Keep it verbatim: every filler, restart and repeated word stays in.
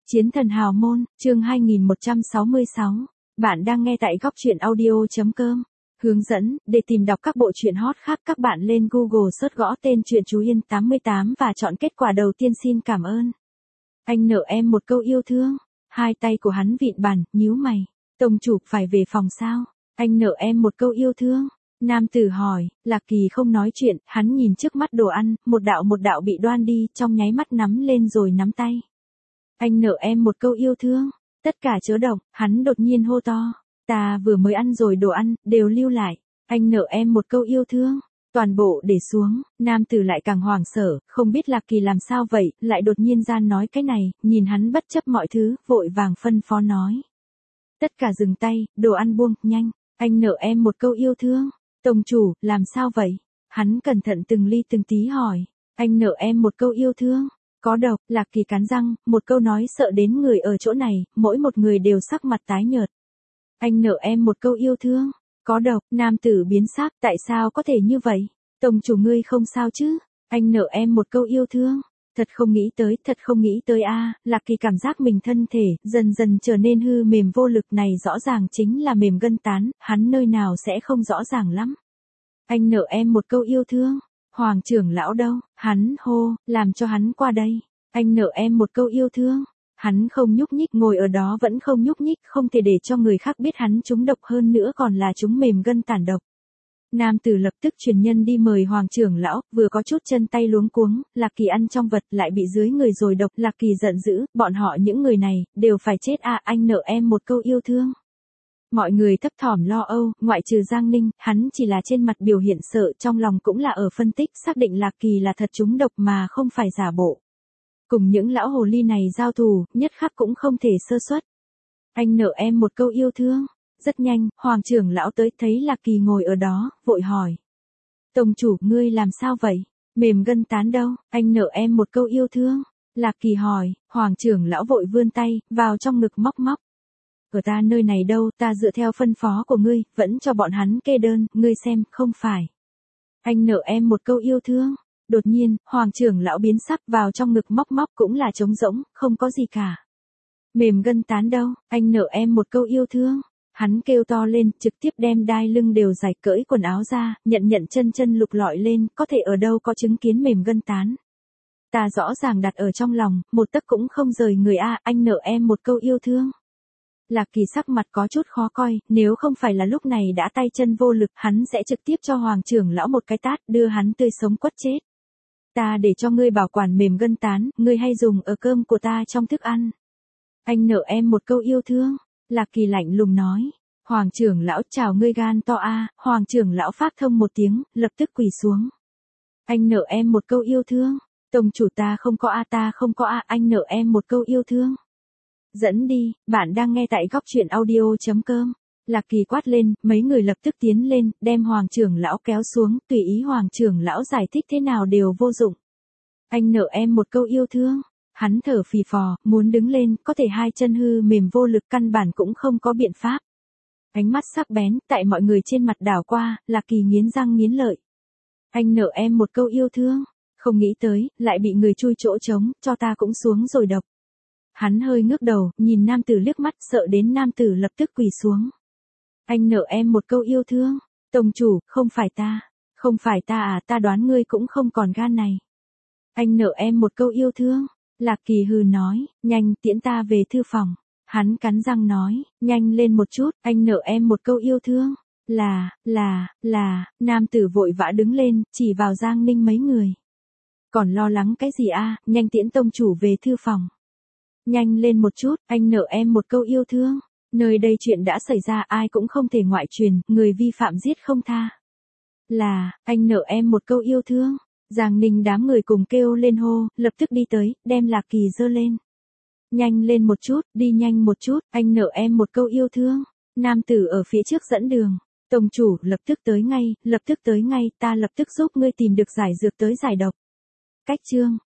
Chiến thần hào môn, chương hai nghìn một trăm sáu mươi sáu. Bạn đang nghe tại góc truyện audio.com. Hướng dẫn, để tìm đọc các bộ truyện hot khác các bạn lên Google search gõ tên truyện Chú Yên tám mươi tám và chọn kết quả đầu tiên. Xin cảm ơn. Anh nợ em một câu yêu thương. Hai tay của hắn vịn bàn, nhíu mày. Tông chủ phải về phòng sao? Anh nợ em một câu yêu thương. Nam tử hỏi, Lạc Kỳ không nói chuyện, hắn nhìn trước mắt đồ ăn, một đạo một đạo bị đoan đi, trong nháy mắt nắm lên rồi nắm tay. Anh nợ em một câu yêu thương. Tất cả chớ động, hắn đột nhiên hô to. Ta vừa mới ăn rồi đồ ăn, đều lưu lại. Anh nợ em một câu yêu thương. Toàn bộ để xuống, nam tử lại càng hoảng sợ, không biết Lạc Kỳ làm sao vậy, lại đột nhiên gian nói cái này, nhìn hắn bất chấp mọi thứ, vội vàng phân phó nói. Tất cả dừng tay, đồ ăn buông, nhanh. Anh nợ em một câu yêu thương. Tông chủ, làm sao vậy? Hắn cẩn thận từng ly từng tí hỏi. Anh nợ em một câu yêu thương. Có độc, Lạc Kỳ cắn răng, một câu nói sợ đến người ở chỗ này, mỗi một người đều sắc mặt tái nhợt. Anh nợ em một câu yêu thương. Có độc, nam tử biến sắc, tại sao có thể như vậy? Tông chủ ngươi không sao chứ? Anh nợ em một câu yêu thương. Thật không nghĩ tới, thật không nghĩ tới a. À, Lạc Kỳ cảm giác mình thân thể, dần dần trở nên hư mềm vô lực này rõ ràng chính là mềm gân tán, hắn nơi nào sẽ không rõ ràng lắm. Anh nợ em một câu yêu thương. Hoàng trưởng lão đâu? Hắn hô, làm cho hắn qua đây. Anh nợ em một câu yêu thương. Hắn không nhúc nhích, ngồi ở đó vẫn không nhúc nhích, không thể để cho người khác biết hắn trúng độc, hơn nữa còn là trúng mềm gân tàn độc. Nam tử lập tức truyền nhân đi mời Hoàng trưởng lão, vừa có chút chân tay luống cuống, Lạc Kỳ ăn trong vật lại bị dưới người rồi độc. Lạc Kỳ giận dữ, bọn họ những người này, đều phải chết à, anh nợ em một câu yêu thương. Mọi người thấp thỏm lo âu, ngoại trừ Giang Ninh, hắn chỉ là trên mặt biểu hiện sợ, trong lòng cũng là ở phân tích, xác định Lạc Kỳ là thật trúng độc mà không phải giả bộ. Cùng những lão hồ ly này giao thù, nhất khắc cũng không thể sơ suất. Anh nợ em một câu yêu thương. Rất nhanh, Hoàng trưởng lão tới, thấy Lạc Kỳ ngồi ở đó, vội hỏi. Tông chủ, ngươi làm sao vậy? Mềm gân tán đâu? Anh nợ em một câu yêu thương. Lạc Kỳ hỏi, Hoàng trưởng lão vội vươn tay, vào trong ngực móc móc. Ở ta nơi này đâu, ta dựa theo phân phó của ngươi, vẫn cho bọn hắn kê đơn, ngươi xem, không phải. Anh nợ em một câu yêu thương. Đột nhiên, Hoàng trưởng lão biến sắc, vào trong ngực móc móc cũng là trống rỗng, không có gì cả. Mềm gân tán đâu, anh nợ em một câu yêu thương. Hắn kêu to lên, trực tiếp đem đai lưng đều giải, cởi quần áo ra, nhận nhận chân chân lục lọi lên, có thể ở đâu có chứng kiến mềm gân tán. Ta rõ ràng đặt ở trong lòng, một tấc cũng không rời người a, anh nợ em một câu yêu thương. Lạc Kỳ sắc mặt có chút khó coi, nếu không phải là lúc này đã tay chân vô lực, hắn sẽ trực tiếp cho Hoàng trưởng lão một cái tát, đưa hắn tươi sống quất chết. Ta để cho ngươi bảo quản mềm gân tán, ngươi hay dùng ở cơm của ta trong thức ăn. Anh nợ em một câu yêu thương. Lạc Kỳ lạnh lùng nói. Hoàng trưởng lão, chào ngươi gan to a. À. Hoàng trưởng lão phát thông một tiếng, lập tức quỳ xuống. Anh nợ em một câu yêu thương. Tông chủ, ta không có a, ta không có a, anh nợ em một câu yêu thương. Dẫn đi, bạn đang nghe tại góc truyện audio.com. Lạc Kỳ quát lên, mấy người lập tức tiến lên, đem Hoàng trưởng lão kéo xuống, tùy ý Hoàng trưởng lão giải thích thế nào đều vô dụng. Anh nợ em một câu yêu thương. Hắn thở phì phò, muốn đứng lên, có thể hai chân hư mềm vô lực, căn bản cũng không có biện pháp. Ánh mắt sắc bén, tại mọi người trên mặt đảo qua, Lạc Kỳ nghiến răng nghiến lợi. Anh nợ em một câu yêu thương. Không nghĩ tới, lại bị người chui chỗ trống, cho ta cũng xuống rồi độc. Hắn hơi ngước đầu, nhìn nam tử liếc mắt, sợ đến nam tử lập tức quỳ xuống. Anh nợ em một câu yêu thương. Tông chủ, không phải ta. Không phải ta à, ta đoán ngươi cũng không còn gan này. Anh nợ em một câu yêu thương. Lạc Kỳ hừ nói, nhanh tiễn ta về thư phòng. Hắn cắn răng nói, nhanh lên một chút, anh nợ em một câu yêu thương. Là, là, là, nam tử vội vã đứng lên, chỉ vào Giang Ninh mấy người. Còn lo lắng cái gì a, à? Nhanh tiễn tông chủ về thư phòng. Nhanh lên một chút, anh nợ em một câu yêu thương. Nơi đây chuyện đã xảy ra, ai cũng không thể ngoại truyền, người vi phạm giết không tha. Là, anh nợ em một câu yêu thương. Giang Ninh đám người cùng kêu lên hô, lập tức đi tới, đem Lạc Kỳ giơ lên. Nhanh lên một chút, đi nhanh một chút, anh nợ em một câu yêu thương. Nam tử ở phía trước dẫn đường. Tông chủ, lập tức tới ngay, lập tức tới ngay, ta lập tức giúp ngươi tìm được giải dược tới giải độc. Cách chương